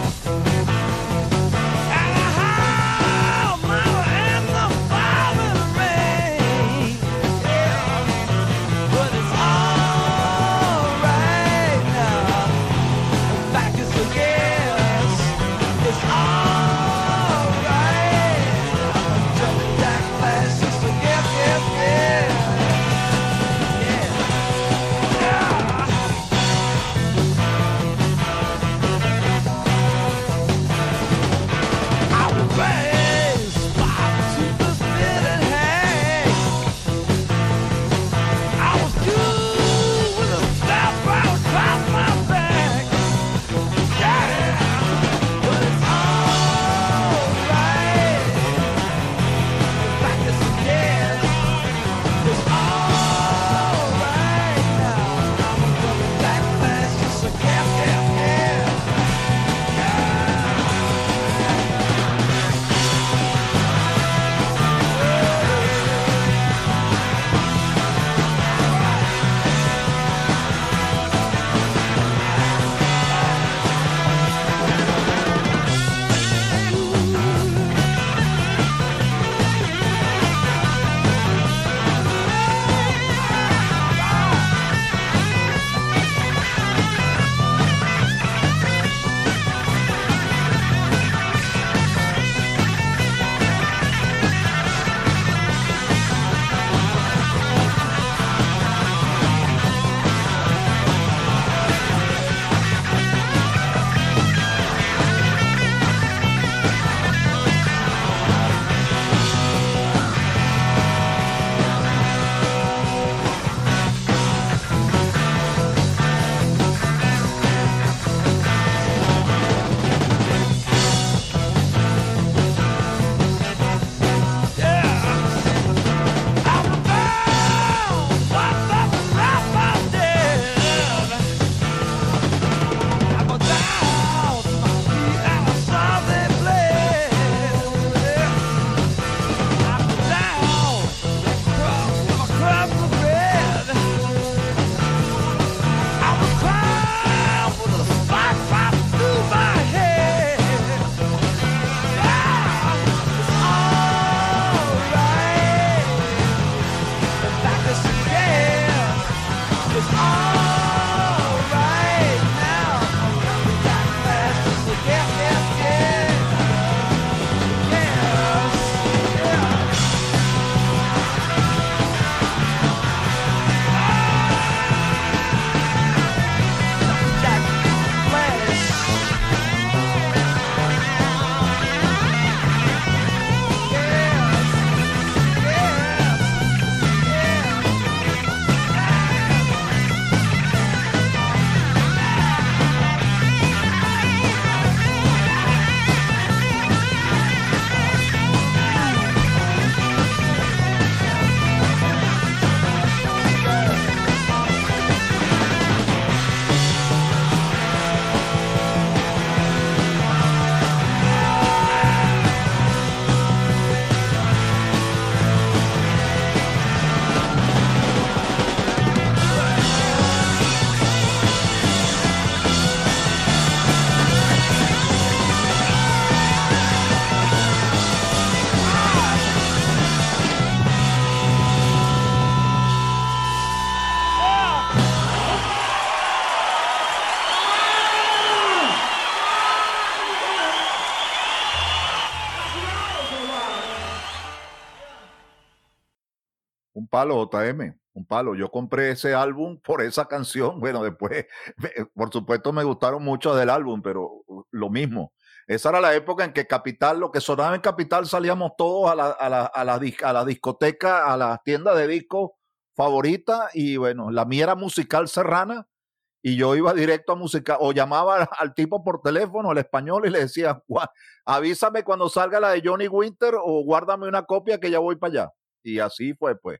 Un palo, J M, un palo. Yo compré ese álbum por esa canción. Bueno, después, por supuesto, me gustaron mucho del álbum, pero lo mismo. Esa era la época en que Capital, lo que sonaba en Capital, salíamos todos a la, a la, a la, a la discoteca, a la tienda de discos favorita, y bueno, la mía era Musical Serrana, y yo iba directo a Musical, o llamaba al tipo por teléfono, al español, y le decía, avísame cuando salga la de Johnny Winter, o guárdame una copia que ya voy para allá. Y así fue, pues.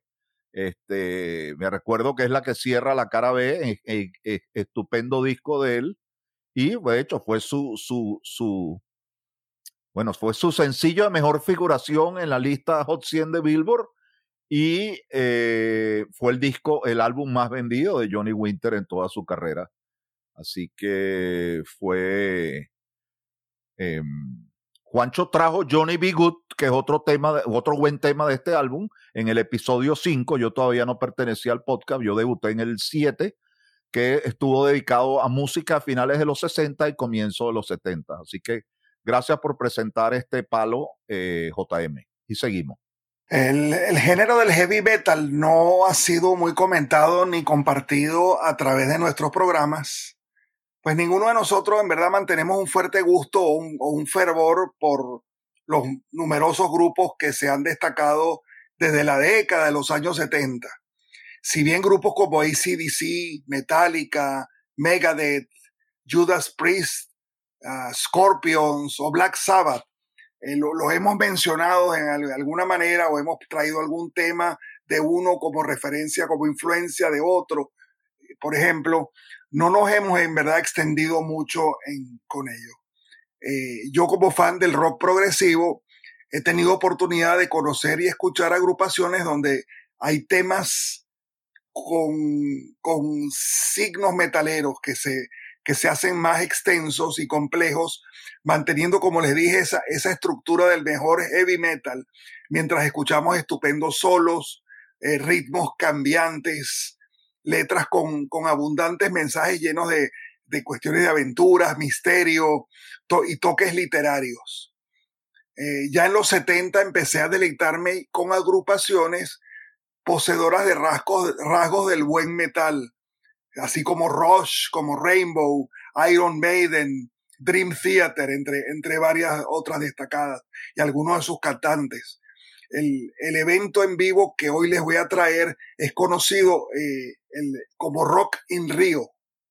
Este, me recuerdo que es la que cierra La Cara B, eh, eh, estupendo disco de él, y de hecho fue su, su, su, bueno, fue su sencillo de mejor figuración en la lista Hot cien de Billboard, y eh, fue el disco, el álbum más vendido de Johnny Winter en toda su carrera. Así que fue... Eh, Juancho trajo Johnny B. Good, que es otro tema, de, otro buen tema de este álbum, en el episodio cinco. Yo todavía no pertenecía al podcast, yo debuté en el siete, que estuvo dedicado a música a finales de los sesenta y comienzo de los setenta. Así que gracias por presentar este palo, eh, J M. Y seguimos. El, el género del heavy metal no ha sido muy comentado ni compartido a través de nuestros programas. Pues ninguno de nosotros en verdad mantenemos un fuerte gusto o un, o un fervor por, los numerosos grupos que se han destacado desde la década de los años setenta. Si bien grupos como A C D C, Metallica, Megadeth, Judas Priest, uh, Scorpions o Black Sabbath, eh, lo, lo hemos mencionado en al, alguna manera o hemos traído algún tema de uno como referencia, como influencia de otro, por ejemplo, no nos hemos en verdad extendido mucho en, con ello. Eh, yo como fan del rock progresivo he tenido oportunidad de conocer y escuchar agrupaciones donde hay temas con, con signos metaleros que se, que se hacen más extensos y complejos, manteniendo, como les dije, esa, esa estructura del mejor heavy metal, mientras escuchamos estupendos solos, eh, ritmos cambiantes, letras con, con abundantes mensajes llenos de, de cuestiones de aventuras, misterio to- y toques literarios. Eh, ya en los setenta empecé a deleitarme con agrupaciones poseedoras de rasgos, rasgos del buen metal, así como Rush, como Rainbow, Iron Maiden, Dream Theater, entre, entre varias otras destacadas, y algunos de sus cantantes. El, el evento en vivo que hoy les voy a traer es conocido eh, el, como Rock in Rio,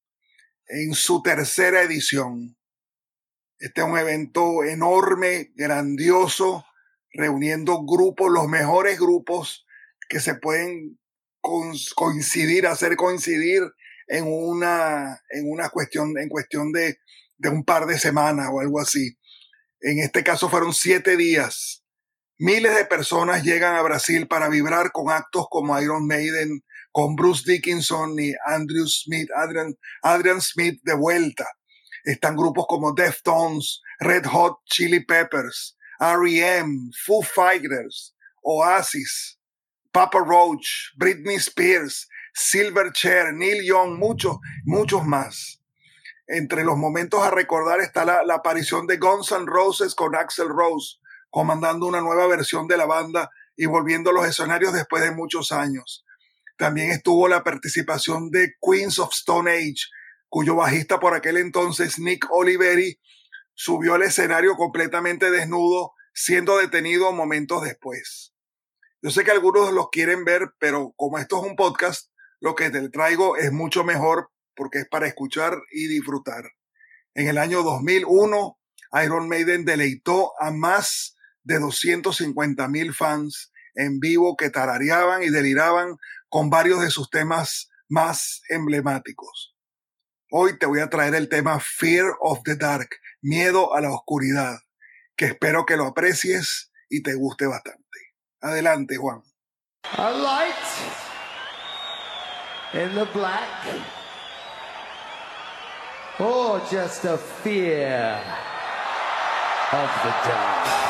en su tercera edición. Este es un evento enorme, grandioso, reuniendo grupos, los mejores grupos que se pueden coincidir, hacer coincidir en una, en una cuestión, en cuestión de, de un par de semanas o algo así. En este caso fueron siete días. Miles de personas llegan a Brasil para vibrar con actos como Iron Maiden, con Bruce Dickinson y Andrew Smith, Adrian, Adrian Smith de vuelta. Están grupos como Deftones, Red Hot Chili Peppers, R E M, Foo Fighters, Oasis, Papa Roach, Britney Spears, Silverchair, Neil Young, muchos, muchos más. Entre los momentos a recordar está la, la aparición de Guns N' Roses con Axl Rose, comandando una nueva versión de la banda y volviendo a los escenarios después de muchos años. También estuvo la participación de Queens of Stone Age, cuyo bajista por aquel entonces, Nick Oliveri, subió al escenario completamente desnudo, siendo detenido momentos después. Yo sé que algunos los quieren ver, pero como esto es un podcast, lo que te traigo es mucho mejor porque es para escuchar y disfrutar. En el año dos mil uno, Iron Maiden deleitó a más de doscientos cincuenta mil fans en vivo que tarareaban y deliraban con varios de sus temas más emblemáticos. Hoy te voy a traer el tema Fear of the Dark, miedo a la oscuridad, que espero que lo aprecies y te guste bastante. Adelante, Juan. A light in the black, or just a fear of the dark.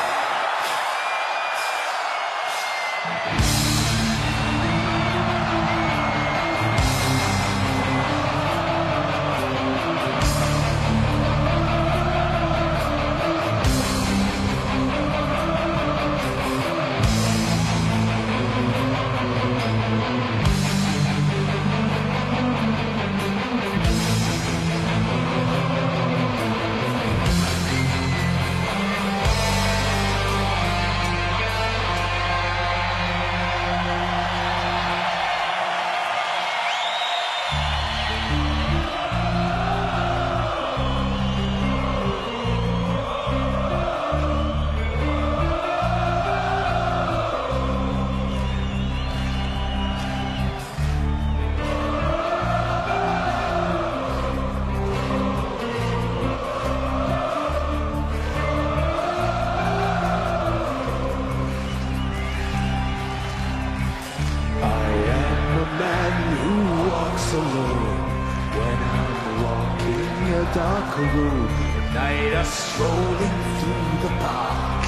Dark room, at night a strolling through the park.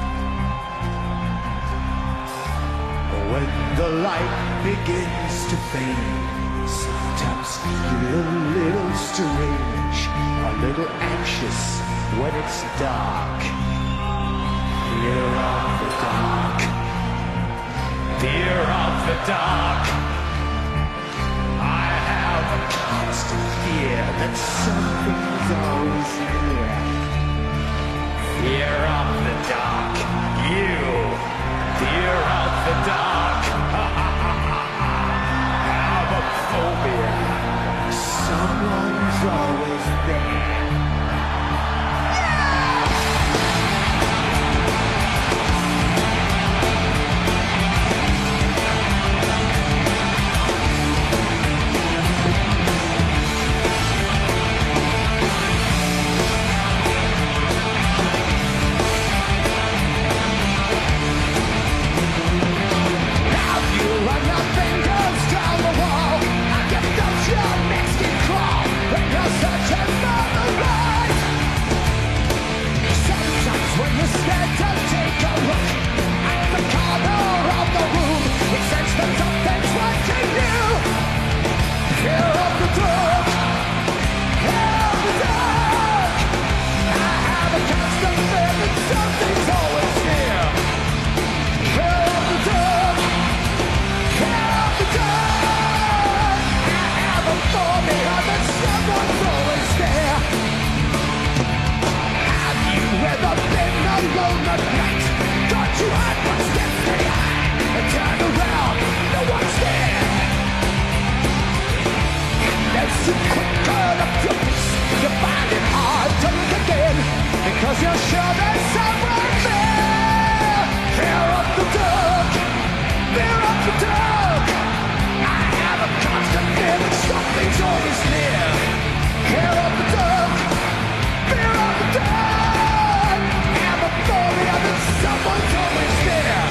When the light begins to fade, sometimes feel a little strange, a little anxious when it's dark. Fear of the dark, fear of the dark. I have a constant fear that something's always near. Fear of the dark. always there. Cause you're sure there's someone there. Fear of the dark, fear of the dark. I have a constant feeling something's always near. Fear of the dark, fear of the dark. I have a phobia that someone's always there.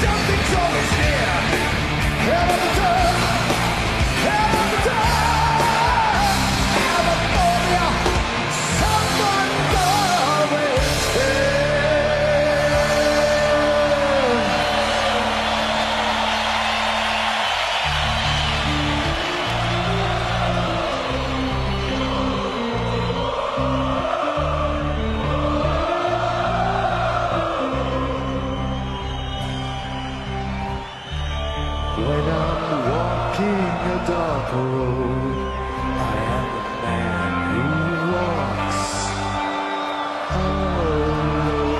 Something's always near. Fear of the dark, fear of the dark. walking a dark road. I am the man who walks alone.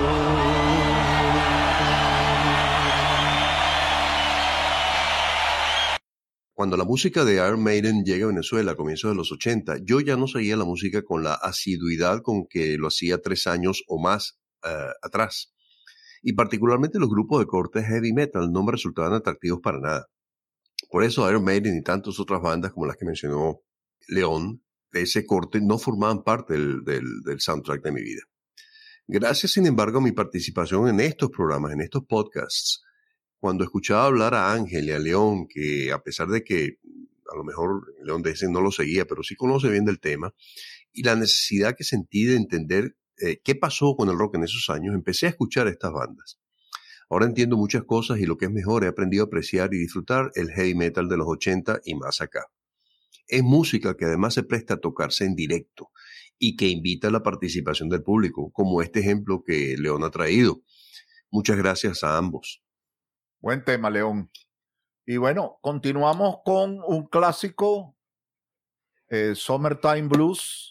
Cuando la música de Iron Maiden llega a Venezuela a comienzos de los ochenta, yo ya no seguía la música con la asiduidad con que lo hacía tres años o más uh, atrás. Y particularmente los grupos de corte heavy metal no me resultaban atractivos para nada. Por eso Iron Maiden y tantas otras bandas como las que mencionó León, de ese corte, no formaban parte del, del, del soundtrack de mi vida. Gracias, sin embargo, a mi participación en estos programas, en estos podcasts, cuando escuchaba hablar a Ángel y a León, que a pesar de que a lo mejor León de ese no lo seguía, pero sí conoce bien del tema, y la necesidad que sentí de entender eh, qué pasó con el rock en esos años, empecé a escuchar estas bandas. Ahora entiendo muchas cosas y lo que es mejor, he aprendido a apreciar y disfrutar el heavy metal de los ochenta y más acá. Es música que además se presta a tocarse en directo y que invita a la participación del público, como este ejemplo que León ha traído. Muchas gracias a ambos. Buen tema, León. Y bueno, continuamos con un clásico, eh, Summertime Blues.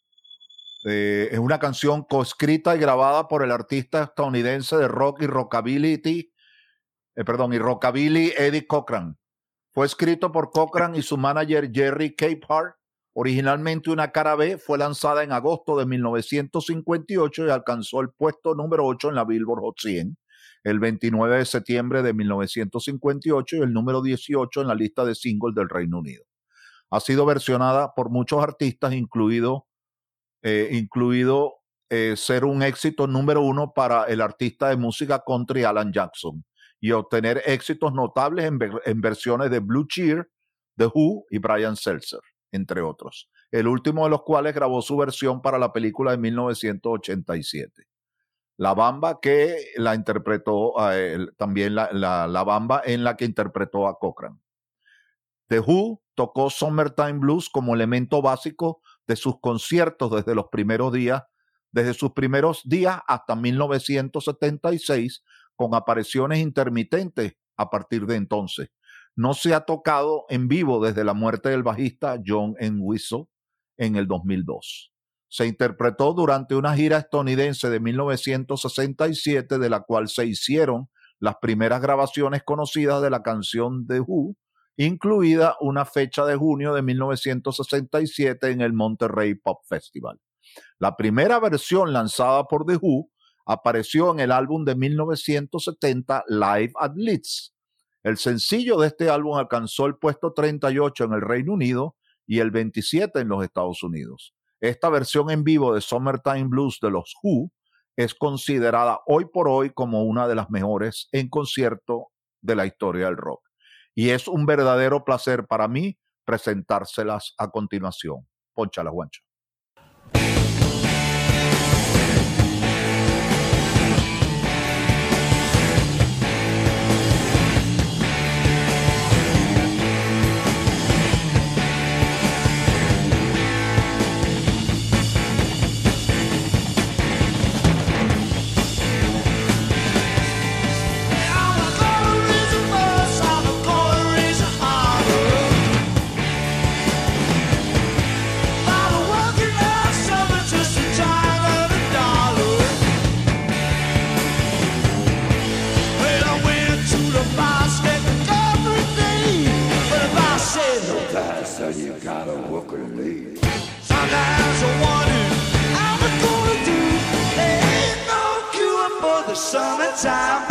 Eh, es una canción coescrita y grabada por el artista estadounidense de rock y rockabilly, eh, perdón, y rockabilly Eddie Cochran. Fue escrito por Cochran y su manager Jerry Capehart. Originalmente una cara B, fue lanzada en agosto de mil novecientos cincuenta y ocho y alcanzó el puesto número ocho en la Billboard Hot cien el veintinueve de septiembre de mil novecientos cincuenta y ocho y el número dieciocho en la lista de singles del Reino Unido. Ha sido versionada por muchos artistas, incluido, eh, incluido eh, ser un éxito número uno para el artista de música country Alan Jackson y obtener éxitos notables en, ver en versiones de Blue Cheer, The Who y Brian Setzer, entre otros, el último de los cuales grabó su versión para la película de mil novecientos ochenta y siete. La Bamba que la interpretó, eh, también la, la, la Bamba en la que interpretó a Cochran. The Who tocó Summertime Blues como elemento básico de sus conciertos desde los primeros días, desde sus primeros días hasta mil novecientos setenta y seis, con apariciones intermitentes a partir de entonces. No se ha tocado en vivo desde la muerte del bajista John Entwistle en el dos mil dos. Se interpretó durante una gira estadounidense de mil novecientos sesenta y siete, de la cual se hicieron las primeras grabaciones conocidas de la canción The Who, incluida una fecha de junio de mil novecientos sesenta y siete en el Monterrey Pop Festival. La primera versión lanzada por The Who apareció en el álbum de mil novecientos setenta Live at Leeds. El sencillo de este álbum alcanzó el puesto treinta y ocho en el Reino Unido y el veintisiete en los Estados Unidos. Esta versión en vivo de Summertime Blues de los Who es considerada hoy por hoy como una de las mejores en concierto de la historia del rock. Y es un verdadero placer para mí presentárselas a continuación. Pónchala, Juancho. Summertime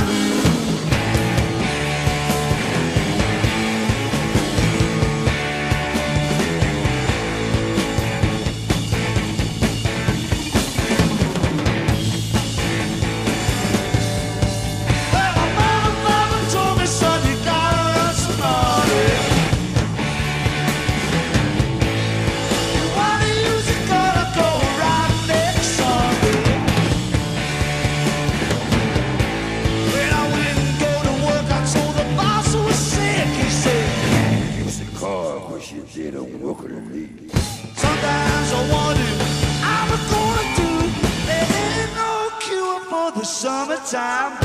summertime.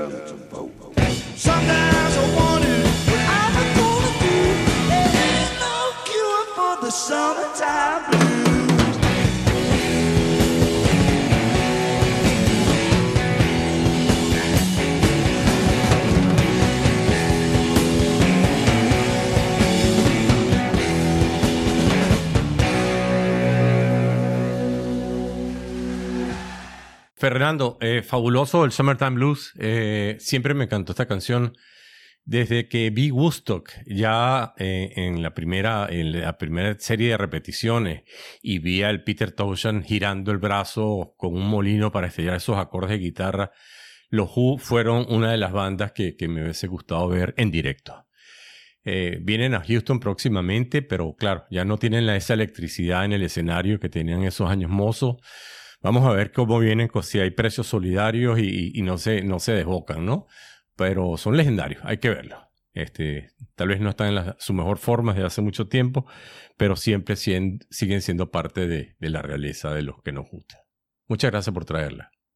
to vote. Sometimes I wonder what I'm gonna do. There ain't no cure for the summertime blues. Fernando, eh, fabuloso el Summertime Blues. Eh, siempre me encantó esta canción. Desde que vi Woodstock ya eh, en, la primera, en la primera serie de repeticiones y vi al Peter Townshend girando el brazo con un molino para estrellar esos acordes de guitarra, los Who fueron una de las bandas que, que me hubiese gustado ver en directo. Eh, vienen a Houston próximamente, pero claro, ya no tienen la, esa electricidad en el escenario que tenían esos años mozos. Vamos a ver cómo vienen, si hay precios solidarios y, y no, se, no se desbocan, ¿no? Pero son legendarios, hay que verlos. Este, tal vez no están en la, su mejor forma desde hace mucho tiempo, pero siempre siguen, siguen siendo parte de, de la realeza de los que nos gusta. Muchas gracias por traerla.